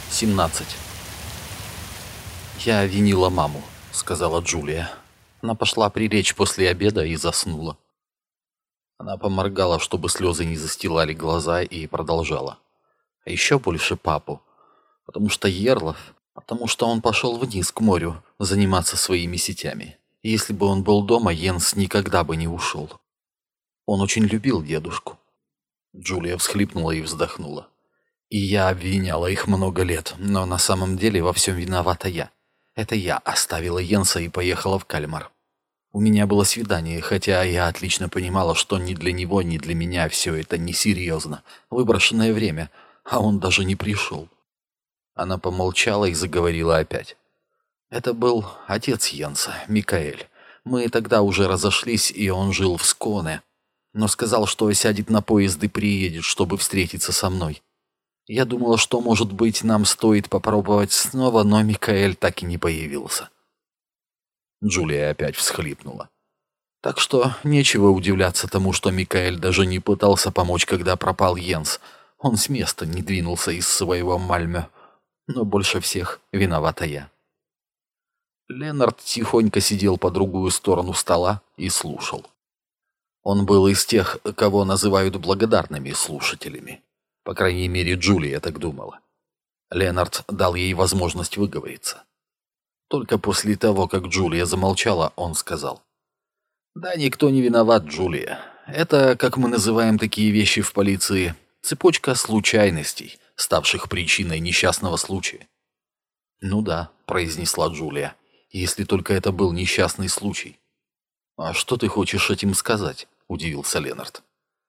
17. «Я винила маму», — сказала Джулия. Она пошла прилечь после обеда и заснула. Она поморгала, чтобы слезы не застилали глаза, и продолжала. А еще больше папу. Потому что он пошел вниз к морю заниматься своими сетями. И если бы он был дома, Йенс никогда бы не ушел. Он очень любил дедушку. Джулия всхлипнула и вздохнула. И я обвиняла их много лет, но на самом деле во всем виновата я. Это я оставила Йенса и поехала в Кальмар. У меня было свидание, хотя я отлично понимала, что ни для него, ни для меня все это несерьезно, выброшенное время, а он даже не пришел. Она помолчала и заговорила опять. Это был отец Йенса, Микаэль. Мы тогда уже разошлись, и он жил в Сконе, но сказал, что сядет на поезд и приедет, чтобы встретиться со мной. Я думала, что, может быть, нам стоит попробовать снова, но Микаэль так и не появился. Джулия опять всхлипнула. Так что нечего удивляться тому, что Микаэль даже не пытался помочь, когда пропал Йенс. Он с места не двинулся из своего Мальмё. Но больше всех виновата я. Ленард тихонько сидел по другую сторону стола и слушал. Он был из тех, кого называют благодарными слушателями. По крайней мере, Джулия так думала. Ленард дал ей возможность выговориться. Только после того, как Джулия замолчала, он сказал. «Да никто не виноват, Джулия. Это, как мы называем такие вещи в полиции, цепочка случайностей, ставших причиной несчастного случая». «Ну да», — произнесла Джулия, — «если только это был несчастный случай». «А что ты хочешь этим сказать?» — удивился Ленард.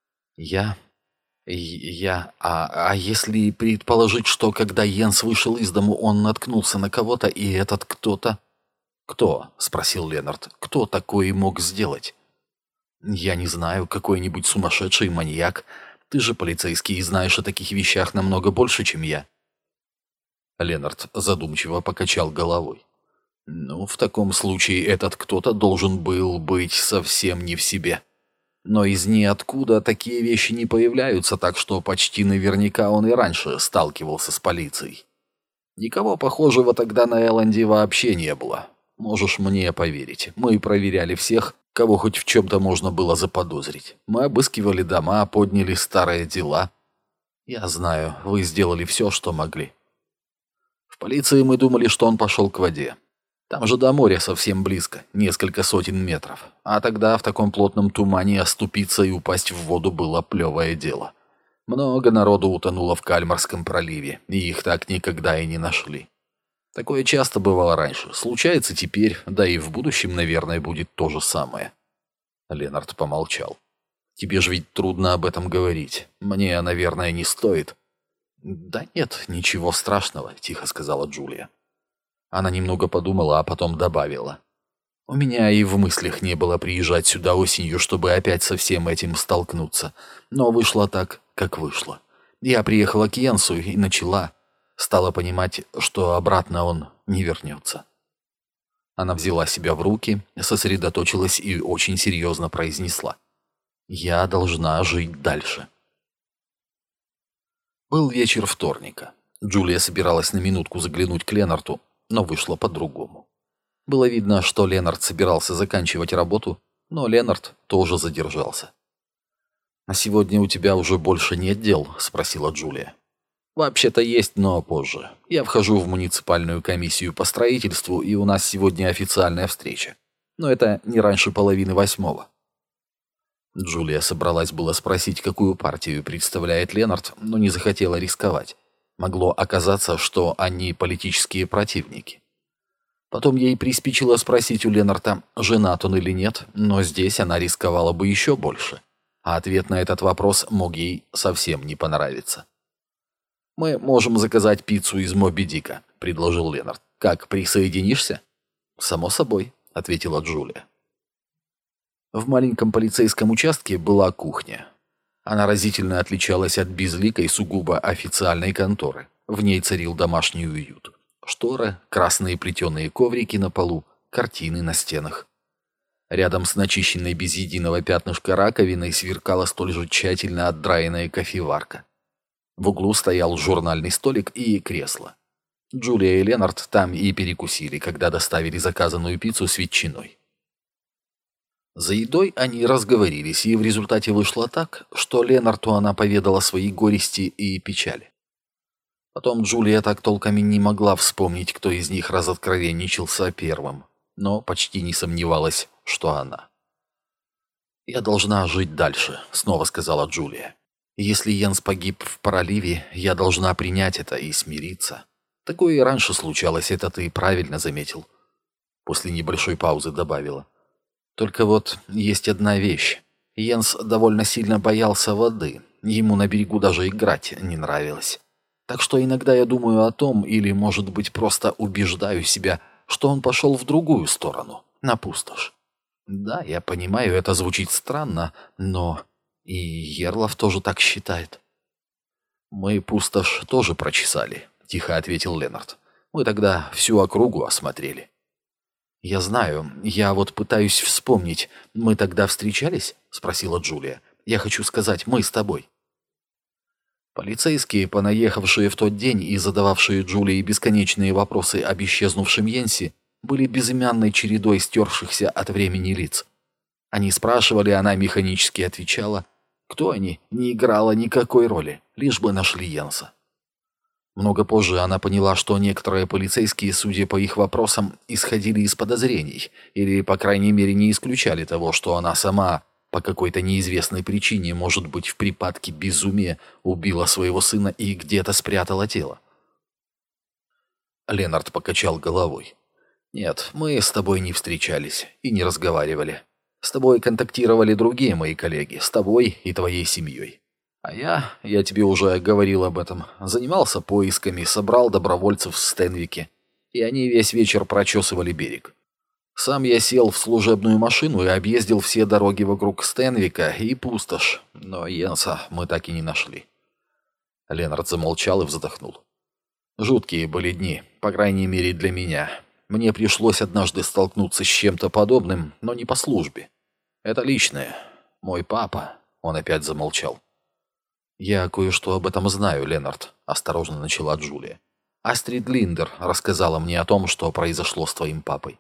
А если предположить, что когда Йенс вышел из дому, он наткнулся на кого-то, и этот кто-то...» «Кто?» — спросил Ленард. «Кто такое мог сделать?» «Я не знаю, какой-нибудь сумасшедший маньяк. Ты же полицейский и знаешь о таких вещах намного больше, чем я». Ленард задумчиво покачал головой. «Ну, в таком случае этот кто-то должен был быть совсем не в себе. Но из ниоткуда такие вещи не появляются, так что почти наверняка он и раньше сталкивался с полицией. Никого похожего тогда на Элленди вообще не было. Можешь мне поверить, мы проверяли всех, кого хоть в чем-то можно было заподозрить. Мы обыскивали дома, подняли старые дела. Я знаю, вы сделали все, что могли. В полиции мы думали, что он пошел к воде. Там же до моря совсем близко, несколько сотен метров. А тогда в таком плотном тумане оступиться и упасть в воду было плевое дело. Много народу утонуло в Кальмарском проливе, и их так никогда и не нашли. Такое часто бывало раньше, случается теперь, да и в будущем, наверное, будет то же самое. Ленард помолчал. «Тебе же ведь трудно об этом говорить. Мне, наверное, не стоит». «Да нет, ничего страшного», — тихо сказала Джулия. Она немного подумала, а потом добавила. «У меня и в мыслях не было приезжать сюда осенью, чтобы опять со всем этим столкнуться. Но вышло так, как вышло. Я приехала к Йенсу и стала понимать, что обратно он не вернется». Она взяла себя в руки, сосредоточилась и очень серьезно произнесла. «Я должна жить дальше». Был вечер вторника. Джулия собиралась на минутку заглянуть к Ленарту, но вышло по-другому. Было видно, что Ленард собирался заканчивать работу, но Ленард тоже задержался. «А сегодня у тебя уже больше нет дел?» — спросила Джулия. «Вообще-то есть, но позже. Я вхожу в муниципальную комиссию по строительству, и у нас сегодня официальная встреча. Но это не раньше 7:30». Джулия собралась было спросить, какую партию представляет Ленард, но не захотела рисковать. Могло оказаться, что они политические противники. Потом ей приспичило спросить у Ленарта, женат он или нет, но здесь она рисковала бы еще больше. А ответ на этот вопрос мог ей совсем не понравиться. «Мы можем заказать пиццу из Моби Дика», — предложил Ленард. «Как, присоединишься?» «Само собой», — ответила Джулия. В маленьком полицейском участке была кухня. Она разительно отличалась от безликой, сугубо официальной конторы. В ней царил домашний уют. Шторы, красные плетеные коврики на полу, картины на стенах. Рядом с начищенной без единого пятнышка раковиной сверкала столь же тщательно отдраенная кофеварка. В углу стоял журнальный столик и кресло. Джулия и Ленард там и перекусили, когда доставили заказанную пиццу с ветчиной. За едой они разговорились, и в результате вышло так, что Ленарту она поведала свои горести и печали. Потом Джулия так толком и не могла вспомнить, кто из них разоткровенничался первым, но почти не сомневалась, что она. «Я должна жить дальше», — снова сказала Джулия. «Если Йенс погиб в проливе, я должна принять это и смириться. Такое и раньше случалось, это ты правильно заметил». После небольшой паузы добавила. «Только вот есть одна вещь. Йенс довольно сильно боялся воды, ему на берегу даже играть не нравилось. Так что иногда я думаю о том, или, может быть, просто убеждаю себя, что он пошел в другую сторону, на пустошь. Да, я понимаю, это звучит странно, но и Ерлов тоже так считает». «Мы пустошь тоже прочесали», — тихо ответил Ленард. «Мы тогда всю округу осмотрели». «Я знаю, я вот пытаюсь вспомнить. Мы тогда встречались?» — спросила Джулия. «Я хочу сказать, мы с тобой». Полицейские, понаехавшие в тот день и задававшие Джулии бесконечные вопросы об исчезнувшем Йенсе, были безымянной чередой стершихся от времени лиц. Они спрашивали, она механически отвечала. Кто они, не играла никакой роли, лишь бы нашли Йенса. Много позже она поняла, что некоторые полицейские, судя по их вопросам, исходили из подозрений, или, по крайней мере, не исключали того, что она сама, по какой-то неизвестной причине, может быть, в припадке безумия, убила своего сына и где-то спрятала тело. Ленард покачал головой. «Нет, мы с тобой не встречались и не разговаривали. С тобой контактировали другие мои коллеги, с тобой и твоей семьей. А я тебе уже говорил об этом, занимался поисками, собрал добровольцев в Стенвике, и они весь вечер прочесывали берег. Сам я сел в служебную машину и объездил все дороги вокруг Стенвика и пустошь, но Йенса мы так и не нашли». Ленард замолчал и вздохнул. «Жуткие были дни, по крайней мере для меня. Мне пришлось однажды столкнуться с чем-то подобным, но не по службе. Это личное. Мой папа...» Он опять замолчал. «Я кое-что об этом знаю, Ленард», — осторожно начала Джулия. «Астрид Линдер рассказала мне о том, что произошло с твоим папой».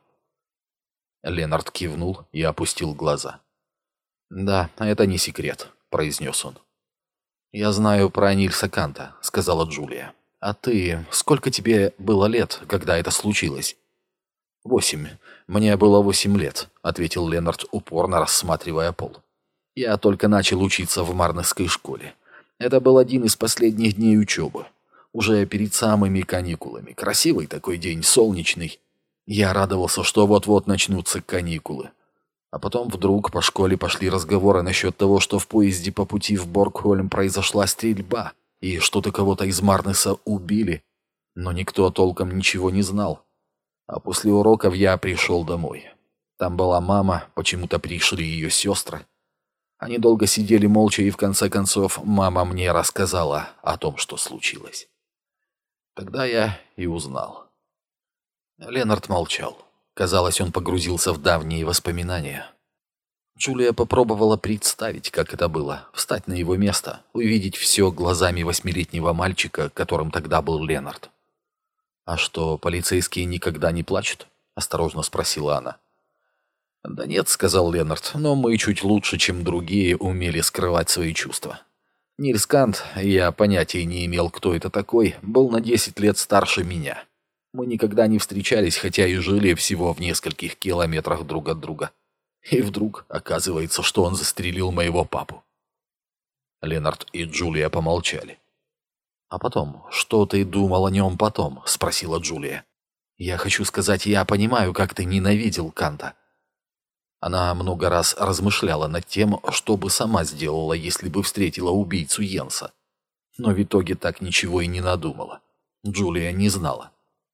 Ленард кивнул и опустил глаза. «Да, это не секрет», — произнес он. «Я знаю про Нильса Канта», — сказала Джулия. «А ты... Сколько тебе было лет, когда это случилось?» «8. Мне было 8 лет», — ответил Ленард, упорно рассматривая пол. «Я только начал учиться в Марнесской школе. Это был один из последних дней учебы. Уже перед самыми каникулами. Красивый такой день, солнечный. Я радовался, что вот-вот начнутся каникулы. А потом вдруг по школе пошли разговоры насчет того, что в поезде по пути в Боргхольм произошла стрельба, и что-то кого-то из Марнеса убили. Но никто толком ничего не знал. А после уроков я пришел домой. Там была мама, почему-то пришли ее сестры. Они долго сидели молча, и в конце концов мама мне рассказала о том, что случилось. Тогда я и узнал». Ленард молчал. Казалось, он погрузился в давние воспоминания. Джулия попробовала представить, как это было, встать на его место, увидеть все глазами 8-летнего мальчика, которым тогда был Ленард. «А что, полицейские никогда не плачут?» — осторожно спросила она. «Да нет», — сказал Ленард, — «но мы чуть лучше, чем другие, умели скрывать свои чувства. Нильс Кант, я понятия не имел, кто это такой, был на 10 лет старше меня. Мы никогда не встречались, хотя и жили всего в нескольких километрах друг от друга. И вдруг оказывается, что он застрелил моего папу». Ленард и Джулия помолчали. «А потом, что ты думал о нем потом?» — спросила Джулия. «Я хочу сказать, я понимаю, как ты ненавидел Канта». Она много раз размышляла над тем, что бы сама сделала, если бы встретила убийцу Йенса. Но в итоге так ничего и не надумала. Джулия не знала.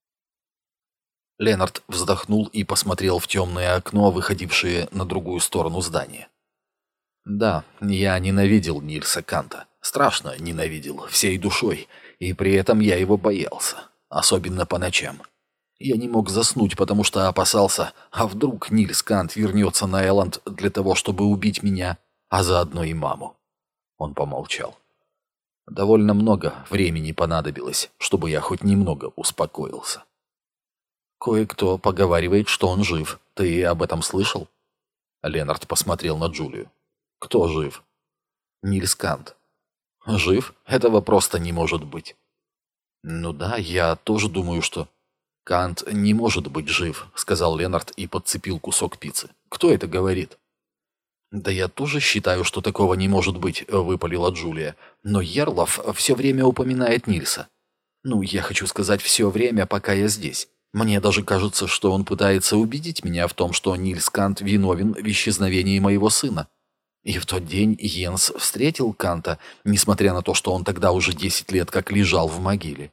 Ленард вздохнул и посмотрел в темное окно, выходившее на другую сторону здания. «Да, я ненавидел Нильса Канта. Страшно ненавидел, всей душой, и при этом я его боялся, особенно по ночам. Я не мог заснуть, потому что опасался, а вдруг Нильс Кант вернется на Элланд для того, чтобы убить меня, а заодно и маму». Он помолчал. Довольно много времени понадобилось, чтобы я хоть немного успокоился. Кое-кто поговаривает, что он жив. Ты об этом слышал? Ленард посмотрел на Джулию. Кто жив? Нильс Кант. Жив? Этого просто не может быть. Ну да, я тоже думаю, что... Кант не может быть жив, сказал Ленард и подцепил кусок пиццы. Кто это говорит? Да я тоже считаю, что такого не может быть, выпалила Джулия. Но Ярлов все время упоминает Нильса. Ну, я хочу сказать, все время, пока я здесь. Мне даже кажется, что он пытается убедить меня в том, что Нильс Кант виновен в исчезновении моего сына. И в тот день Йенс встретил Канта, несмотря на то, что он тогда уже 10 лет как лежал в могиле.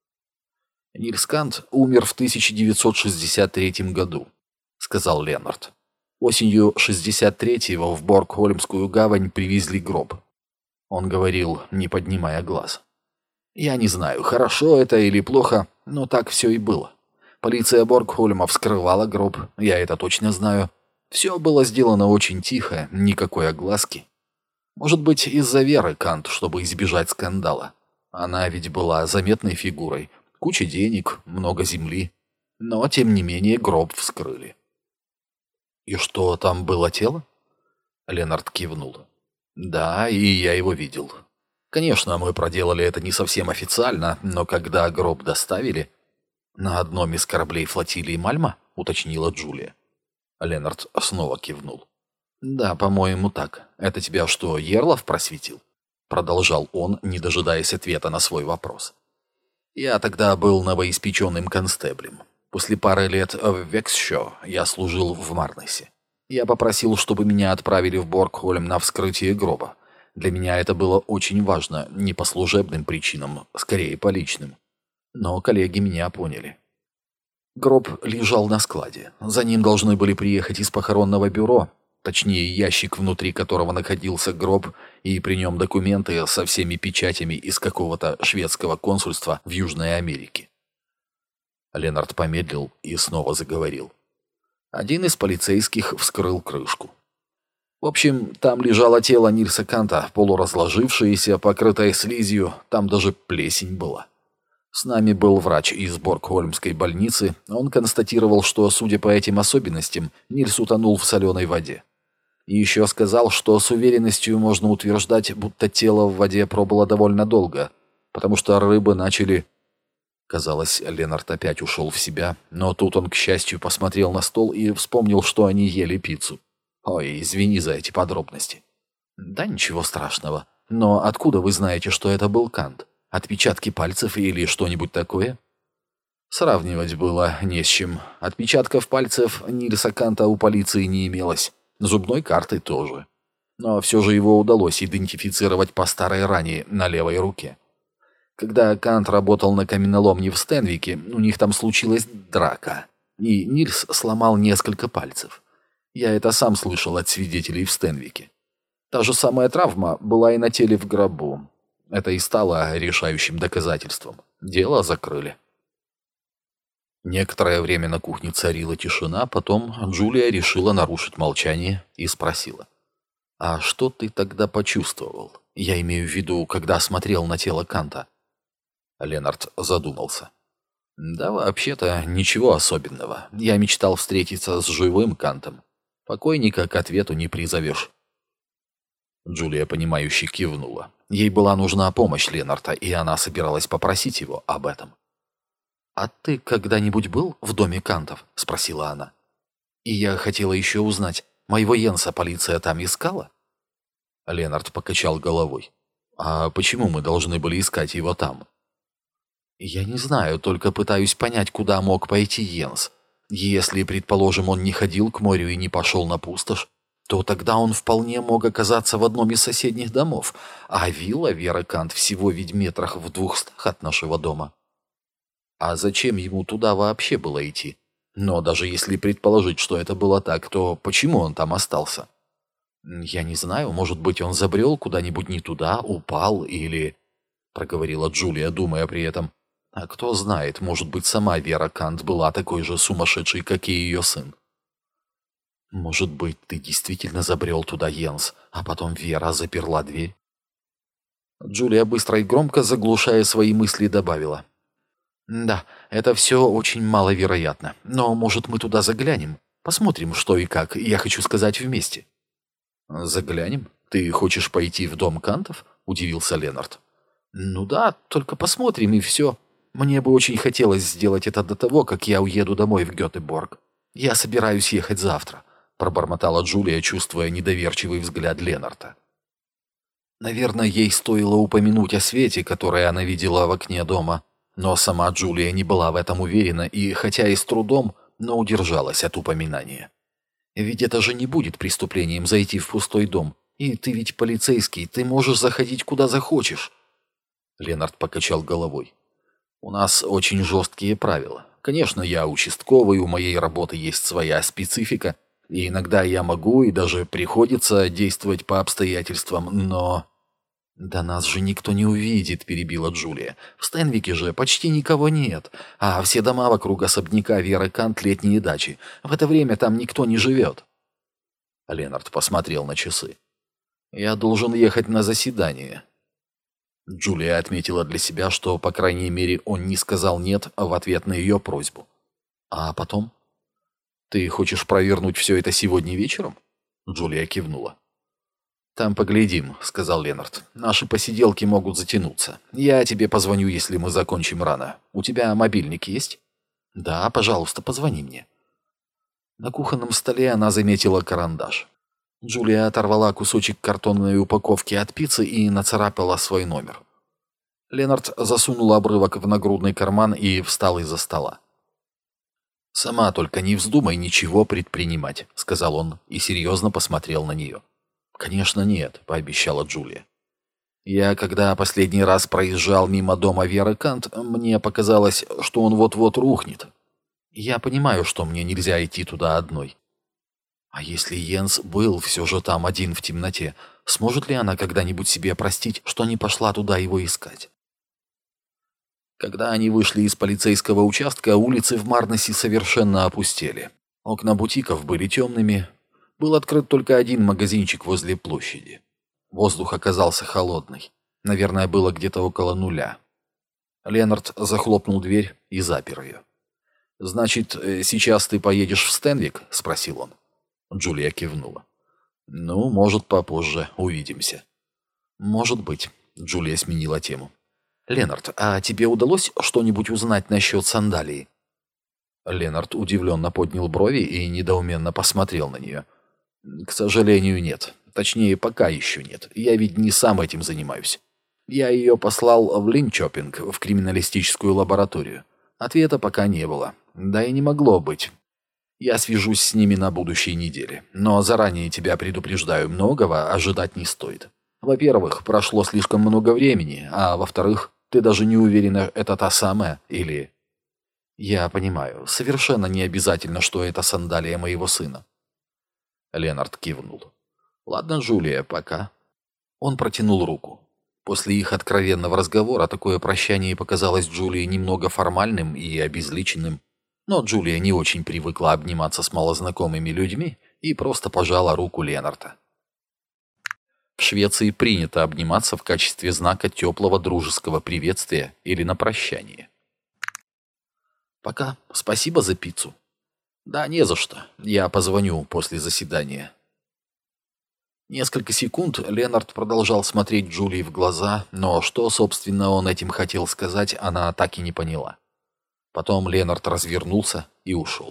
Нильс Кант умер в 1963 году, сказал Ленард. Осенью 63-го в Боргхольмскую гавань привезли гроб. Он говорил, не поднимая глаз. Я не знаю, хорошо это или плохо, но так все и было. Полиция Боргхольма вскрывала гроб, я это точно знаю. Все было сделано очень тихо, никакой огласки. Может быть, из-за Веры Кант, чтобы избежать скандала. Она ведь была заметной фигурой. Куча денег, много земли. Но, тем не менее, гроб вскрыли. «И что, там было тело?» Ленард кивнул. «Да, и я его видел. Конечно, мы проделали это не совсем официально, но когда гроб доставили...» «На одном из кораблей флотилии Мальма?» — уточнила Джулия. Ленард снова кивнул. «Да, по-моему, так. Это тебя что, Ярлов просветил?» Продолжал он, не дожидаясь ответа на свой вопрос. «Я тогда был новоиспеченным констеблем. После пары лет в Вексшо я служил в Марнесе. Я попросил, чтобы меня отправили в Боргхольм на вскрытие гроба. Для меня это было очень важно, не по служебным причинам, скорее по личным. Но коллеги меня поняли. Гроб лежал на складе. За ним должны были приехать из похоронного бюро, точнее ящик, внутри которого находился гроб, и при нем документы со всеми печатями из какого-то шведского консульства в Южной Америке. Ленард помедлил и снова заговорил. Один из полицейских вскрыл крышку. В общем, там лежало тело Нильса Канта, полуразложившееся, покрытое слизью, там даже плесень была. С нами был врач из Боргхольмской больницы. Он констатировал, что, судя по этим особенностям, Нильс утонул в соленой воде. И еще сказал, что с уверенностью можно утверждать, будто тело в воде пробыло довольно долго, потому что рыбы начали... Казалось, Ленард опять ушел в себя, но тут он, к счастью, посмотрел на стол и вспомнил, что они ели пиццу. Ой, извини за эти подробности. Да ничего страшного. Но откуда вы знаете, что это был Кант? Отпечатки пальцев или что-нибудь такое? Сравнивать было не с чем. Отпечатков пальцев Нильса Канта у полиции не имелось. Зубной карты тоже. Но все же его удалось идентифицировать по старой ране на левой руке. Когда Кант работал на каменоломне в Стенвике, у них там случилась драка. И Нильс сломал несколько пальцев. Я это сам слышал от свидетелей в Стенвике. Та же самая травма была и на теле в гробу. Это и стало решающим доказательством. Дело закрыли. Некоторое время на кухне царила тишина, потом Джулия решила нарушить молчание и спросила. «А что ты тогда почувствовал? Я имею в виду, когда смотрел на тело Канта». Ленард задумался. «Да вообще-то ничего особенного. Я мечтал встретиться с живым Кантом. Покойника к ответу не призовешь». Джулия, понимающе кивнула. Ей была нужна помощь Ленарда, и она собиралась попросить его об этом. «А ты когда-нибудь был в доме Кантов?» — спросила она. «И я хотела еще узнать, моего Йенса полиция там искала?» Ленард покачал головой. «А почему мы должны были искать его там?» «Я не знаю, только пытаюсь понять, куда мог пойти Йенс. Если, предположим, он не ходил к морю и не пошел на пустошь, то тогда он вполне мог оказаться в одном из соседних домов, а вилла Веры Кант всего ведь метрах в 200 от нашего дома. А зачем ему туда вообще было идти? Но даже если предположить, что это было так, то почему он там остался? Я не знаю, может быть, он забрел куда-нибудь не туда, упал или... Проговорила Джулия, думая при этом. А кто знает, может быть, сама Вера Кант была такой же сумасшедшей, как и ее сын. Может быть, ты действительно забрел туда, Йенс, а потом Вера заперла дверь? Джулия быстро и громко, заглушая свои мысли, добавила. «Да, это все очень маловероятно. Но, может, мы туда заглянем? Посмотрим, что и как. Я хочу сказать вместе». «Заглянем? Ты хочешь пойти в дом Кантов?» – удивился Ленард. «Ну да, только посмотрим и все. Мне бы очень хотелось сделать это до того, как я уеду домой в Гетеборг. Я собираюсь ехать завтра», – пробормотала Джулия, чувствуя недоверчивый взгляд Ленарда. Наверное, ей стоило упомянуть о свете, который она видела в окне дома, но сама Джулия не была в этом уверена и, хотя и с трудом, но удержалась от упоминания. Ведь это же не будет преступлением зайти в пустой дом. И ты ведь полицейский, ты можешь заходить куда захочешь. Ленард покачал головой. У нас очень жесткие правила. Конечно, я участковый, у моей работы есть своя специфика, и иногда я могу и даже приходится действовать по обстоятельствам, но... «Да нас же никто не увидит», — перебила Джулия. «В Стенвике же почти никого нет, а все дома вокруг особняка Веры Кант — летние дачи. В это время там никто не живет». Ленард посмотрел на часы. «Я должен ехать на заседание». Джулия отметила для себя, что, по крайней мере, он не сказал «нет» в ответ на ее просьбу. «А потом?» «Ты хочешь провернуть все это сегодня вечером?» Джулия кивнула. «Там поглядим», — сказал Ленард. «Наши посиделки могут затянуться. Я тебе позвоню, если мы закончим рано. У тебя мобильник есть?» «Да, пожалуйста, позвони мне». На кухонном столе она заметила карандаш. Джулия оторвала кусочек картонной упаковки от пиццы и нацарапала свой номер. Ленард засунул обрывок в нагрудный карман и встал из-за стола. «Сама только не вздумай ничего предпринимать», — сказал он и серьезно посмотрел на нее. «Конечно нет», — пообещала Джулия. «Я, когда последний раз проезжал мимо дома Веры Кант, мне показалось, что он вот-вот рухнет. Я понимаю, что мне нельзя идти туда одной. А если Йенс был все же там один в темноте, сможет ли она когда-нибудь себе простить, что не пошла туда его искать?» Когда они вышли из полицейского участка, улицы в Марнесе совершенно опустели. Окна бутиков были темными. Был открыт только один магазинчик возле площади. Воздух оказался холодный. Наверное, было где-то около 0. Ленард захлопнул дверь и запер ее. «Значит, сейчас ты поедешь в Стенвик?» — спросил он. Джулия кивнула. «Ну, может, попозже. Увидимся». «Может быть», — Джулия сменила тему. «Ленард, а тебе удалось что-нибудь узнать насчет сандалии?» Ленард удивленно поднял брови и недоуменно посмотрел на нее. «К сожалению, нет. Точнее, пока еще нет. Я ведь не сам этим занимаюсь. Я ее послал в Линчопинг, в криминалистическую лабораторию. Ответа пока не было. Да и не могло быть. Я свяжусь с ними на будущей неделе. Но заранее тебя предупреждаю, многого ожидать не стоит. Во-первых, прошло слишком много времени, а во-вторых, ты даже не уверена, это та самая или...» «Я понимаю. Совершенно не обязательно, что это сандалия моего сына». Ленард кивнул. «Ладно, Джулия, пока». Он протянул руку. После их откровенного разговора такое прощание показалось Джулии немного формальным и обезличенным, но Джулия не очень привыкла обниматься с малознакомыми людьми и просто пожала руку Ленарда. В Швеции принято обниматься в качестве знака теплого дружеского приветствия или на прощание. «Пока. Спасибо за пиццу». «Да, не за что. Я позвоню после заседания». Несколько секунд Ленард продолжал смотреть Джулии в глаза, но что, собственно, он этим хотел сказать, она так и не поняла. Потом Ленард развернулся и ушел.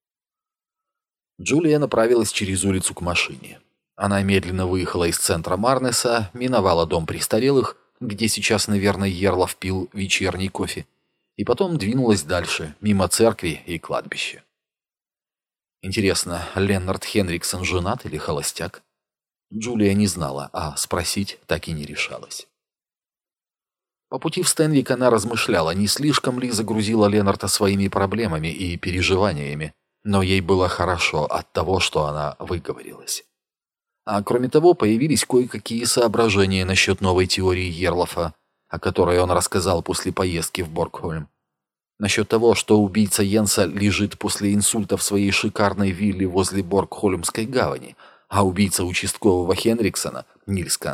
Джулия направилась через улицу к машине. Она медленно выехала из центра Марнеса, миновала дом престарелых, где сейчас, наверное, Ерлов пил вечерний кофе, и потом двинулась дальше, мимо церкви и кладбища. Интересно, Леннард Хенриксон женат или холостяк? Джулия не знала, а спросить так и не решалась. По пути в Стенвик она размышляла, не слишком ли загрузила Леннарда своими проблемами и переживаниями, но ей было хорошо от того, что она выговорилась. А кроме того, появились кое-какие соображения насчет новой теории Ерлофа, о которой он рассказал после поездки в Боргхольм. Насчет того, что убийца Йенса лежит после инсульта в своей шикарной вилле возле Боргхольмской гавани, а убийца участкового Хенриксона, Нильс Кант,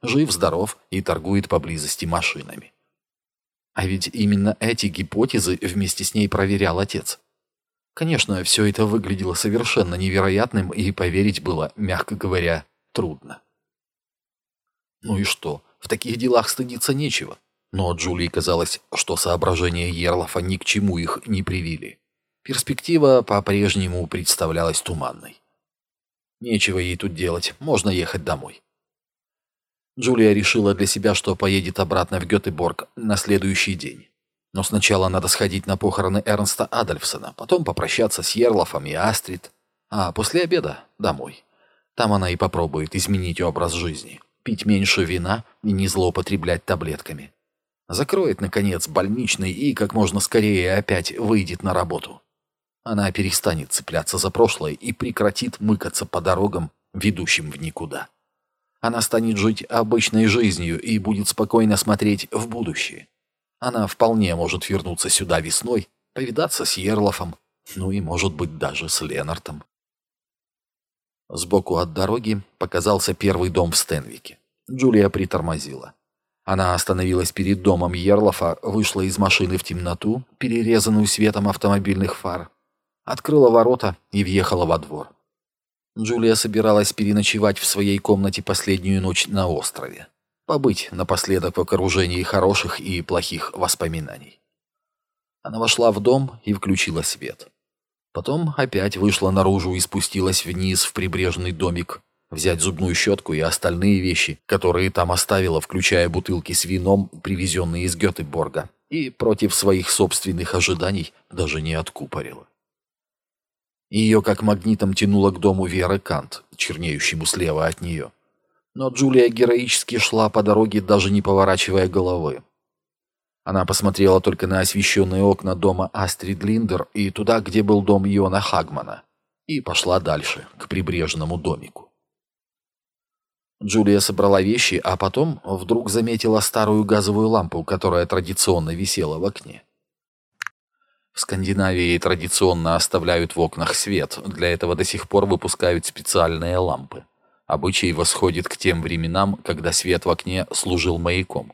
Жив-здоров и торгует поблизости машинами. А ведь именно эти гипотезы вместе с ней проверял отец. Конечно, все это выглядело совершенно невероятным, и поверить было, мягко говоря, трудно. Ну и что? В таких делах стыдиться нечего. Но Джулии казалось, что соображения Ерлафа ни к чему их не привели. Перспектива по-прежнему представлялась туманной. Нечего ей тут делать, можно ехать домой. Джулия решила для себя, что поедет обратно в Гетеборг на следующий день. Но сначала надо сходить на похороны Эрнста Адольфсона, потом попрощаться с Ерлафом и Астрид, а после обеда домой. Там она и попробует изменить образ жизни, пить меньше вина и не злоупотреблять таблетками. Закроет, наконец, больничный и как можно скорее опять выйдет на работу. Она перестанет цепляться за прошлое и прекратит мыкаться по дорогам, ведущим в никуда. Она станет жить обычной жизнью и будет спокойно смотреть в будущее. Она вполне может вернуться сюда весной, повидаться с Ерлафом, ну и, может быть, даже с Ленартом. Сбоку от дороги показался первый дом в Стенвике. Джулия притормозила. Она остановилась перед домом Ерлафа, вышла из машины в темноту, перерезанную светом автомобильных фар, открыла ворота и въехала во двор. Джулия собиралась переночевать в своей комнате последнюю ночь на острове. Побыть напоследок в окружении хороших и плохих воспоминаний. Она вошла в дом и включила свет. Потом опять вышла наружу и спустилась вниз в прибрежный домик, взять зубную щетку и остальные вещи, которые там оставила, включая бутылки с вином, привезенные из Гетеборга, и против своих собственных ожиданий даже не откупорила. Ее как магнитом тянуло к дому Веры Кант, чернеющему слева от нее. Но Джулия героически шла по дороге, даже не поворачивая головы. Она посмотрела только на освещенные окна дома Астрид Линдер и туда, где был дом Йона Хагмана, и пошла дальше, к прибрежному домику. Джулия собрала вещи, а потом вдруг заметила старую газовую лампу, которая традиционно висела в окне. В Скандинавии традиционно оставляют в окнах свет, для этого до сих пор выпускают специальные лампы. Обычай восходит к тем временам, когда свет в окне служил маяком.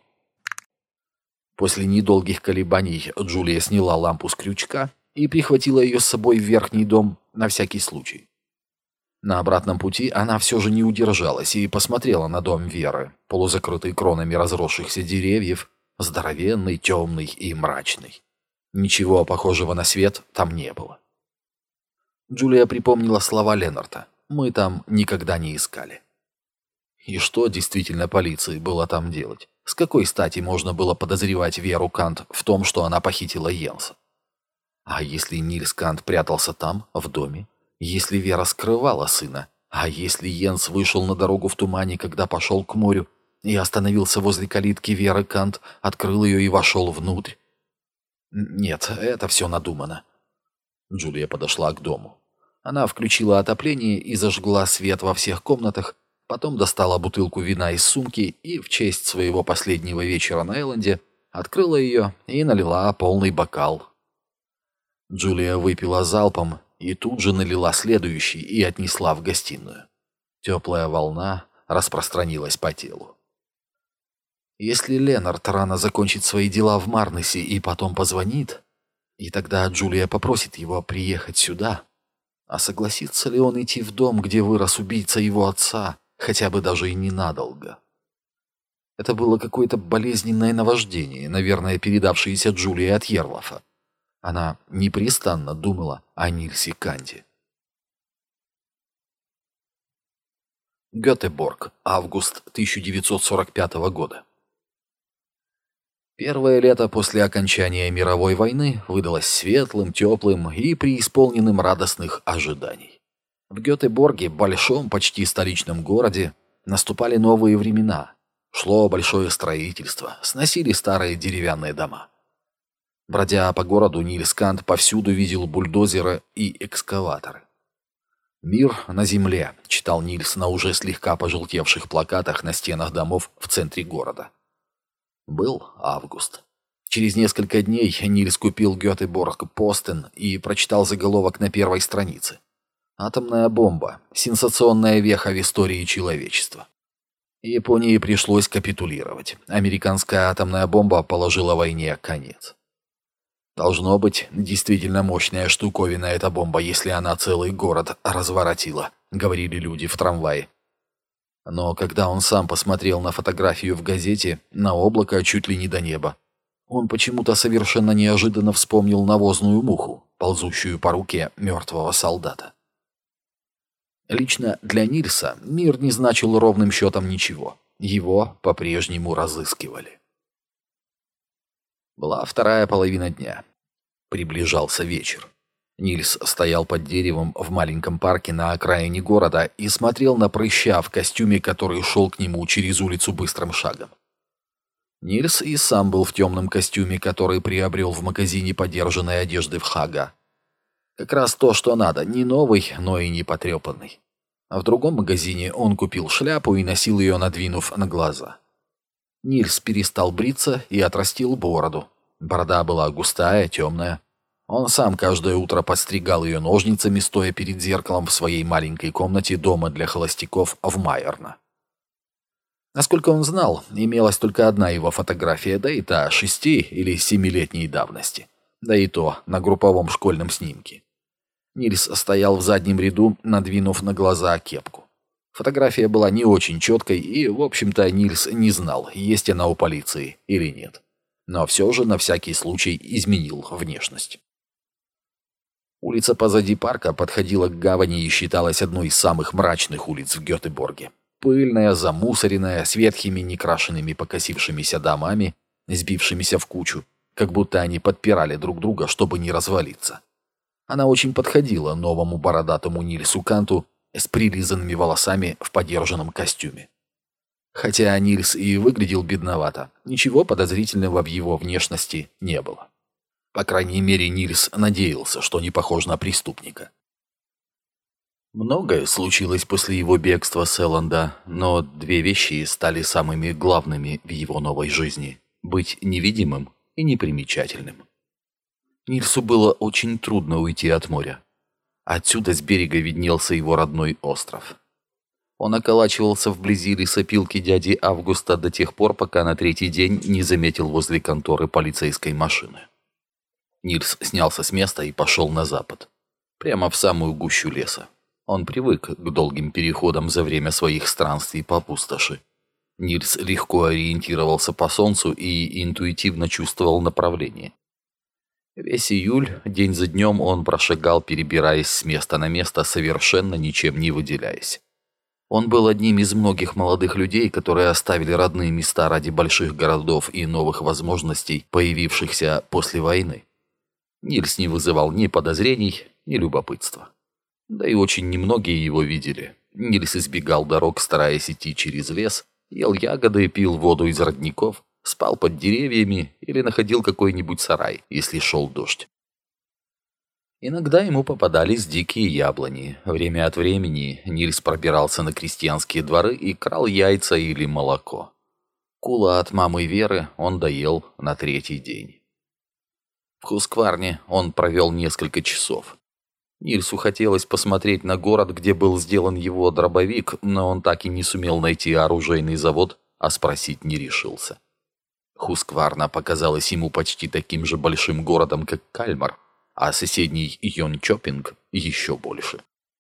После недолгих колебаний Джулия сняла лампу с крючка и прихватила ее с собой в верхний дом на всякий случай. На обратном пути она все же не удержалась и посмотрела на дом Веры, полузакрытый кронами разросшихся деревьев, здоровенный, темный и мрачный. Ничего похожего на свет там не было. Джулия припомнила слова Ленарта: «Мы там никогда не искали». И что действительно полиции было там делать? С какой стати можно было подозревать Веру Кант в том, что она похитила Йенса? А если Нильс Кант прятался там, в доме? Если Вера скрывала сына? А если Йенс вышел на дорогу в тумане, когда пошел к морю, и остановился возле калитки Веры Кант, открыл ее и вошел внутрь? Нет, это все надумано. Джулия подошла к дому. Она включила отопление и зажгла свет во всех комнатах, потом достала бутылку вина из сумки и в честь своего последнего вечера на Элленде открыла ее и налила полный бокал. Джулия выпила залпом и тут же налила следующий и отнесла в гостиную. Теплая волна распространилась по телу. Если Ленард рано закончит свои дела в Марнесе и потом позвонит, и тогда Джулия попросит его приехать сюда, а согласится ли он идти в дом, где вырос убийца его отца, хотя бы даже и ненадолго? Это было какое-то болезненное наваждение, наверное, передавшееся Джулии от Ерлафа. Она непрестанно думала о Нильсе Канте. Гетеборг, август 1945 года. Первое лето после окончания мировой войны выдалось светлым, теплым и преисполненным радостных ожиданий. В Гетеборге, большом, почти столичном городе, наступали новые времена. Шло большое строительство, сносили старые деревянные дома. Бродя по городу, Нильс Кант повсюду видел бульдозеры и экскаваторы. «Мир на земле», — читал Нильс на уже слегка пожелтевших плакатах на стенах домов в центре города. Был август. Через несколько дней Нильс купил Гетеборг-Постен и прочитал заголовок на первой странице. «Атомная бомба. Сенсационная веха в истории человечества». Японии пришлось капитулировать. Американская атомная бомба положила войне конец. Должно быть, действительно мощная штуковина эта бомба, если она целый город разворотила, говорили люди в трамвае. Но когда он сам посмотрел на фотографию в газете, на облако чуть ли не до неба, он почему-то совершенно неожиданно вспомнил навозную муху, ползущую по руке мертвого солдата. Лично для Нильса мир не значил ровным счетом ничего. Его по-прежнему разыскивали. Была вторая половина дня. Приближался вечер. Нильс стоял под деревом в маленьком парке на окраине города и смотрел на прыща в костюме, который шел к нему через улицу быстрым шагом. Нильс и сам был в темном костюме, который приобрел в магазине подержанной одежды в Хага. Как раз то, что надо, не новый, но и не потрепанный. А в другом магазине он купил шляпу и носил ее, надвинув на глаза. Нильс перестал бриться и отрастил бороду. Борода была густая, темная. Он сам каждое утро подстригал ее ножницами, стоя перед зеркалом в своей маленькой комнате дома для холостяков в Майерно. Насколько он знал, имелась только одна его фотография, да и та 6- или 7-летней давности. Да и то на групповом школьном снимке. Нильс стоял в заднем ряду, надвинув на глаза кепку. Фотография была не очень четкой, и, в общем-то, Нильс не знал, есть она у полиции или нет. Но все же на всякий случай изменил внешность. Улица позади парка подходила к гавани и считалась одной из самых мрачных улиц в Гетеборге. Пыльная, замусоренная, с ветхими, некрашенными покосившимися домами, сбившимися в кучу, как будто они подпирали друг друга, чтобы не развалиться. Она очень подходила новому бородатому Нильсу Канту с прилизанными волосами в подержанном костюме. Хотя Нильс и выглядел бедновато, ничего подозрительного в его внешности не было. По крайней мере, Нильс надеялся, что не похож на преступника. Многое случилось после его бегства с Элленда, но две вещи стали самыми главными в его новой жизни – быть невидимым и непримечательным. Нильсу было очень трудно уйти от моря. Отсюда с берега виднелся его родной остров. Он околачивался вблизи лесопилки дяди Августа до тех пор, пока на третий день не заметил возле конторы полицейской машины. Нильс снялся с места и пошел на запад, прямо в самую гущу леса. Он привык к долгим переходам за время своих странствий по пустоши. Нильс легко ориентировался по солнцу и интуитивно чувствовал направление. Весь июль, день за днем, он прошагал, перебираясь с места на место, совершенно ничем не выделяясь. Он был одним из многих молодых людей, которые оставили родные места ради больших городов и новых возможностей, появившихся после войны. Нильс не вызывал ни подозрений, ни любопытства. Да и очень немногие его видели. Нильс избегал дорог, стараясь идти через лес, ел ягоды, пил воду из родников, спал под деревьями или находил какой-нибудь сарай, если шел дождь. Иногда ему попадались дикие яблони. Время от времени Нильс пробирался на крестьянские дворы и крал яйца или молоко. Кула от мамы Веры он доел на третий день. В Хускварне он провел несколько часов. Нильсу хотелось посмотреть на город, где был сделан его дробовик, но он так и не сумел найти оружейный завод, а спросить не решился. Хускварна показалась ему почти таким же большим городом, как Кальмар, а соседний Йончопинг еще больше.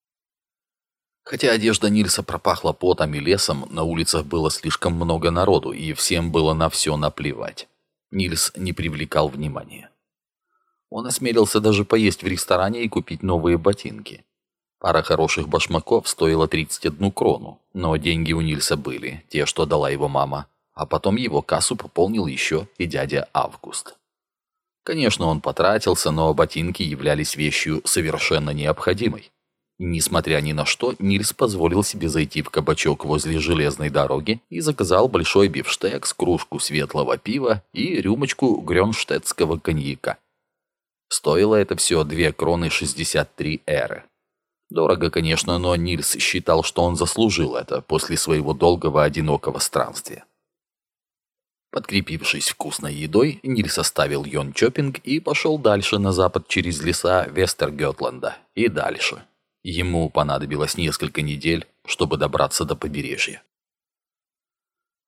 Хотя одежда Нильса пропахла потом и лесом, на улицах было слишком много народу, и всем было на все наплевать. Нильс не привлекал внимания. Он осмелился даже поесть в ресторане и купить новые ботинки. Пара хороших башмаков стоила 31 крону, но деньги у Нильса были, те, что дала его мама, а потом его кассу пополнил еще и дядя Август. Конечно, он потратился, но ботинки являлись вещью совершенно необходимой. Несмотря ни на что, Нильс позволил себе зайти в кабачок возле железной дороги и заказал большой бифштекс, кружку светлого пива и рюмочку грёнштедтского коньяка. Стоило это все 2 кроны 63 эры. Дорого, конечно, но Нильс считал, что он заслужил это после своего долгого одинокого странствия. Подкрепившись вкусной едой, Нильс оставил Йончопинг и пошел дальше на запад через леса Вестергётланда и дальше. Ему понадобилось несколько недель, чтобы добраться до побережья.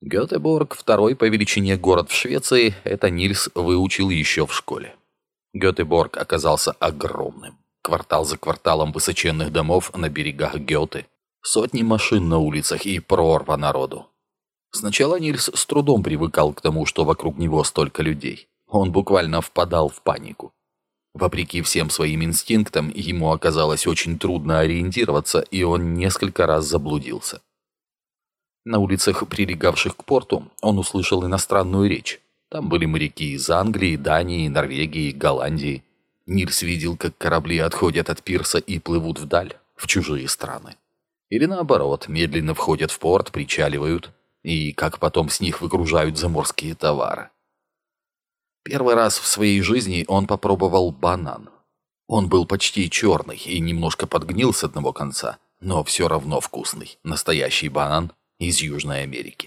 Гетеборг, второй по величине город в Швеции, это Нильс выучил еще в школе. Гетеборг оказался огромным. Квартал за кварталом высоченных домов на берегах Гёте, сотни машин на улицах и прорва народу. Сначала Нильс с трудом привыкал к тому, что вокруг него столько людей. Он буквально впадал в панику. Вопреки всем своим инстинктам, ему оказалось очень трудно ориентироваться, и он несколько раз заблудился. На улицах, прилегавших к порту, он услышал иностранную речь. Там были моряки из Англии, Дании, Норвегии, Голландии. Нильс видел, как корабли отходят от пирса и плывут вдаль, в чужие страны. Или наоборот, медленно входят в порт, причаливают, и как потом с них выгружают заморские товары. Первый раз в своей жизни он попробовал банан. Он был почти черный и немножко подгнил с одного конца, но все равно вкусный, настоящий банан из Южной Америки.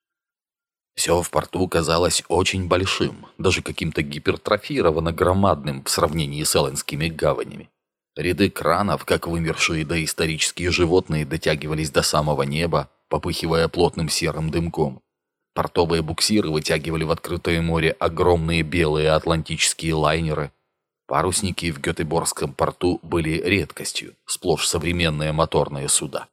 Все в порту казалось очень большим, даже каким-то гипертрофированно громадным в сравнении с эллинскими гаванями. Ряды кранов, как вымершие доисторические животные, дотягивались до самого неба, попыхивая плотным серым дымком. Портовые буксиры вытягивали в открытое море огромные белые атлантические лайнеры. Парусники в Гетеборгском порту были редкостью, сплошь современные моторные суда.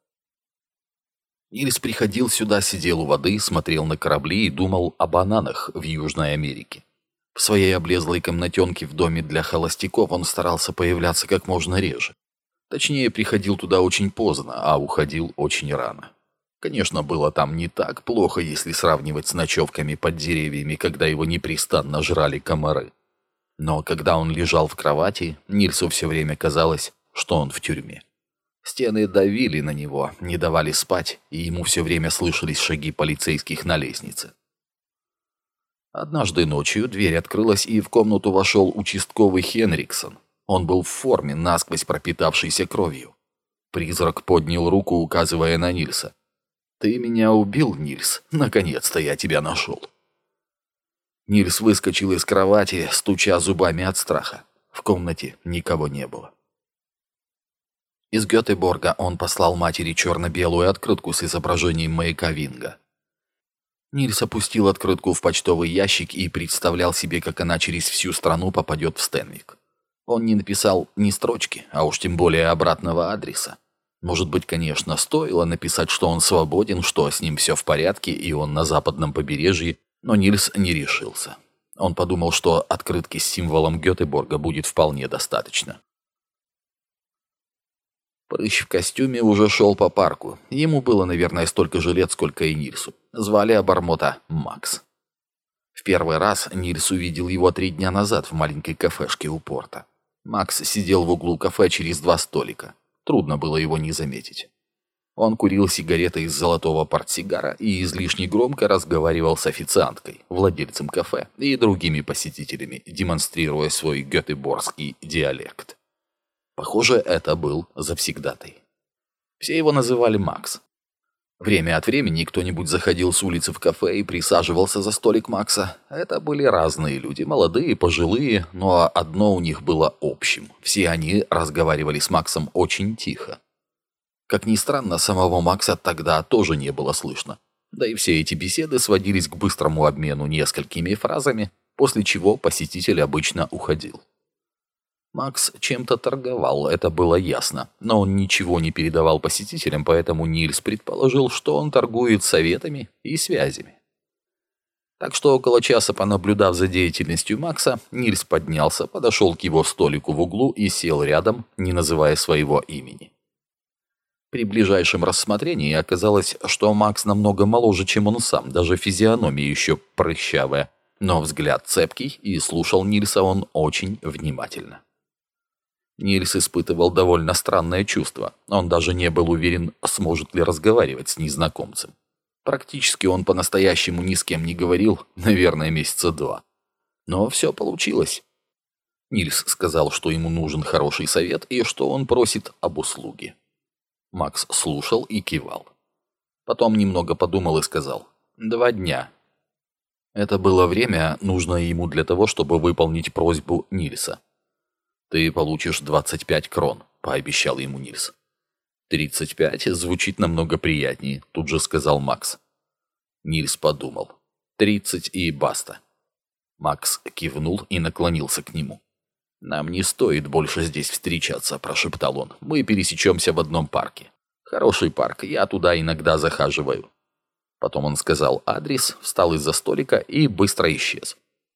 Нильс приходил сюда, сидел у воды, смотрел на корабли и думал о бананах в Южной Америке. В своей облезлой комнатенке в доме для холостяков он старался появляться как можно реже. Точнее, приходил туда очень поздно, а уходил очень рано. Конечно, было там не так плохо, если сравнивать с ночевками под деревьями, когда его непрестанно жрали комары. Но когда он лежал в кровати, Нильсу все время казалось, что он в тюрьме. Стены давили на него, не давали спать, и ему все время слышались шаги полицейских на лестнице. Однажды ночью дверь открылась, и в комнату вошел участковый Хенриксон. Он был в форме, насквозь пропитавшейся кровью. Призрак поднял руку, указывая на Нильса. «Ты меня убил, Нильс. Наконец-то я тебя нашел». Нильс выскочил из кровати, стуча зубами от страха. В комнате никого не было. Из Гетеборга он послал матери черно-белую открытку с изображением маяка Винга. Нильс опустил открытку в почтовый ящик и представлял себе, как она через всю страну попадет в Стенвик. Он не написал ни строчки, а уж тем более обратного адреса. Может быть, конечно, стоило написать, что он свободен, что с ним все в порядке и он на западном побережье, но Нильс не решился. Он подумал, что открытки с символом Гетеборга будет вполне достаточно. Прыщ в костюме уже шел по парку. Ему было, наверное, столько же лет, сколько и Нильсу. Звали обормота Макс. В первый раз Нильс увидел его 3 дня назад в маленькой кафешке у порта. Макс сидел в углу кафе через 2 столика. Трудно было его не заметить. Он курил сигареты из золотого портсигара и излишне громко разговаривал с официанткой, владельцем кафе и другими посетителями, демонстрируя свой гетеборгский диалект. Похоже, это был завсегдатай. Все его называли Макс. Время от времени кто-нибудь заходил с улицы в кафе и присаживался за столик Макса. Это были разные люди, молодые, пожилые, но одно у них было общим. Все они разговаривали с Максом очень тихо. Как ни странно, самого Макса тогда тоже не было слышно. Да и все эти беседы сводились к быстрому обмену несколькими фразами, после чего посетитель обычно уходил. Макс чем-то торговал, это было ясно, но он ничего не передавал посетителям, поэтому Нильс предположил, что он торгует советами и связями. Так что около часа, понаблюдав за деятельностью Макса, Нильс поднялся, подошел к его столику в углу и сел рядом, не называя своего имени. При ближайшем рассмотрении оказалось, что Макс намного моложе, чем он сам, даже физиономия еще прыщавая, но взгляд цепкий, и слушал Нильса он очень внимательно. Нильс испытывал довольно странное чувство. Он даже не был уверен, сможет ли разговаривать с незнакомцем. Практически он по-настоящему ни с кем не говорил, наверное, месяца 2. Но все получилось. Нильс сказал, что ему нужен хороший совет и что он просит об услуге. Макс слушал и кивал. Потом немного подумал и сказал: 2 дня. Это было время, нужное ему для того, чтобы выполнить просьбу Нильса. «Ты получишь 25 крон», — пообещал ему Нильс. «35 звучит намного приятнее», — тут же сказал Макс. Нильс подумал. 30 и баста. Макс кивнул и наклонился к нему. «Нам не стоит больше здесь встречаться», – прошептал он. «Мы пересечемся в одном парке. Хороший парк, я туда иногда захаживаю». Потом он сказал адрес, встал из-за столика и быстро исчез.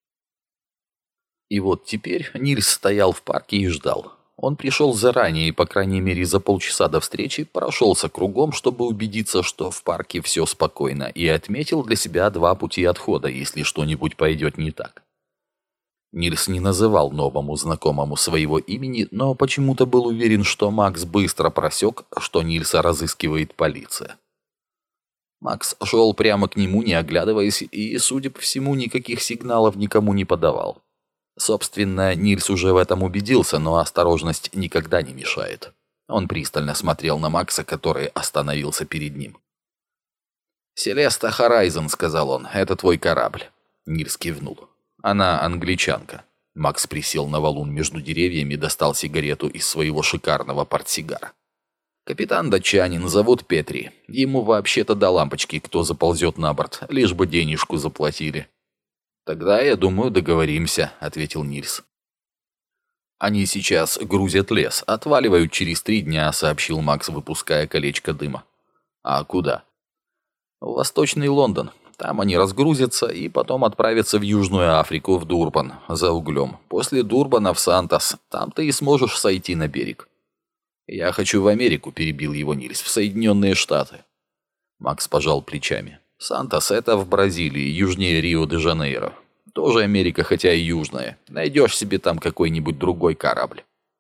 И вот теперь Нильс стоял в парке и ждал. Он пришел заранее и, по крайней мере, за полчаса до встречи прошелся кругом, чтобы убедиться, что в парке все спокойно, и отметил для себя 2 пути отхода, если что-нибудь пойдет не так. Нильс не называл новому знакомому своего имени, но почему-то был уверен, что Макс быстро просек, что Нильса разыскивает полиция. Макс шел прямо к нему, не оглядываясь, и, судя по всему, никаких сигналов никому не подавал. Собственно, Нильс уже в этом убедился, но осторожность никогда не мешает. Он пристально смотрел на Макса, который остановился перед ним. «Селеста Хорайзен», — сказал он, — «это твой корабль». Нильс кивнул. «Она англичанка». Макс присел на валун между деревьями и достал сигарету из своего шикарного портсигара. «Капитан датчанин, зовут Петри. Ему вообще-то до лампочки, кто заползет на борт, лишь бы денежку заплатили». «Тогда, я думаю, договоримся», — ответил Нильс. «Они сейчас грузят лес, отваливают через 3 дня», — сообщил Макс, выпуская колечко дыма. «А куда?» «В Восточный Лондон. Там они разгрузятся и потом отправятся в Южную Африку, в Дурбан, за углем. После Дурбана в Сантос. Там ты и сможешь сойти на берег». «Я хочу в Америку», — перебил его Нильс, — «в Соединенные Штаты». Макс пожал плечами. «Сантос — это в Бразилии, южнее Рио-де-Жанейро. Тоже Америка, хотя и южная. Найдешь себе там какой-нибудь другой корабль».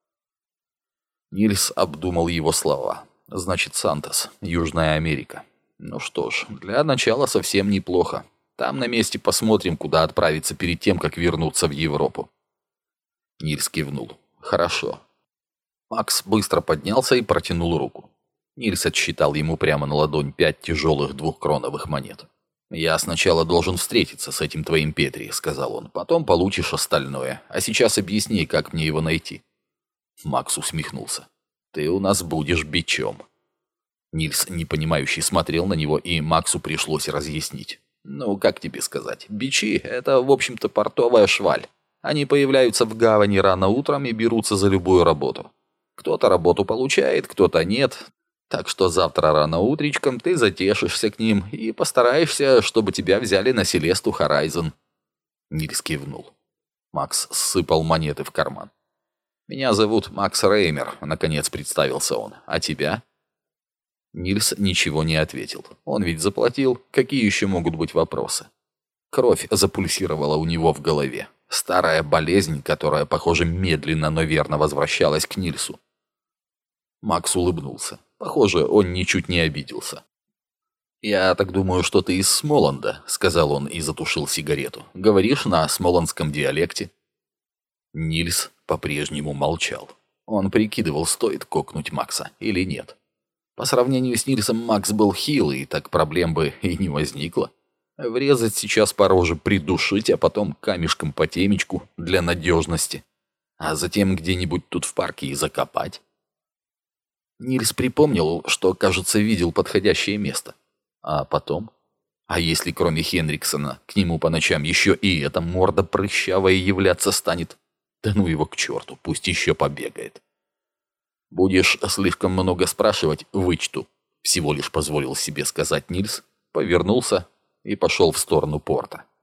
Нильс обдумал его слова. «Значит, Сантос, Южная Америка. Ну что ж, для начала совсем неплохо. Там на месте посмотрим, куда отправиться перед тем, как вернуться в Европу». Нильс кивнул. «Хорошо». Макс быстро поднялся и протянул руку. Нильс отсчитал ему прямо на ладонь 5 тяжелых 2-кроновых монет. «Я сначала должен встретиться с этим твоим Петри», — сказал он. «Потом получишь остальное. А сейчас объясни, как мне его найти». Макс усмехнулся. «Ты у нас будешь бичом». Нильс, непонимающий, смотрел на него, и Максу пришлось разъяснить. «Ну, как тебе сказать? Бичи — это, в общем-то, портовая шваль. Они появляются в гавани рано утром и берутся за любую работу. Кто-то работу получает, кто-то нет. Так что завтра рано утречком ты затешишься к ним и постараешься, чтобы тебя взяли на Селесту Хорайзен». Нильс кивнул. Макс сыпал монеты в карман. «Меня зовут Макс Реймер», — наконец представился он. «А тебя?» Нильс ничего не ответил. Он ведь заплатил. Какие еще могут быть вопросы? Кровь запульсировала у него в голове. Старая болезнь, которая, похоже, медленно, но верно возвращалась к Нильсу. Макс улыбнулся. Похоже, он ничуть не обиделся. «Я так думаю, что ты из Смоланда», — сказал он и затушил сигарету. «Говоришь на смоландском диалекте?» Нильс по-прежнему молчал. Он прикидывал, стоит кокнуть Макса или нет. По сравнению с Нильсом Макс был хилый, так проблем бы и не возникло. Врезать сейчас по роже, придушить, а потом камешком по темечку для надежности. А затем где-нибудь тут в парке и закопать. Нильс припомнил, что, кажется, видел подходящее место. А потом? А если кроме Хенриксона к нему по ночам еще и эта морда прыщавая являться станет? Да ну его к черту, пусть еще побегает. «Будешь слишком много спрашивать, вычту», — всего лишь позволил себе сказать Нильс, повернулся и пошел в сторону порта.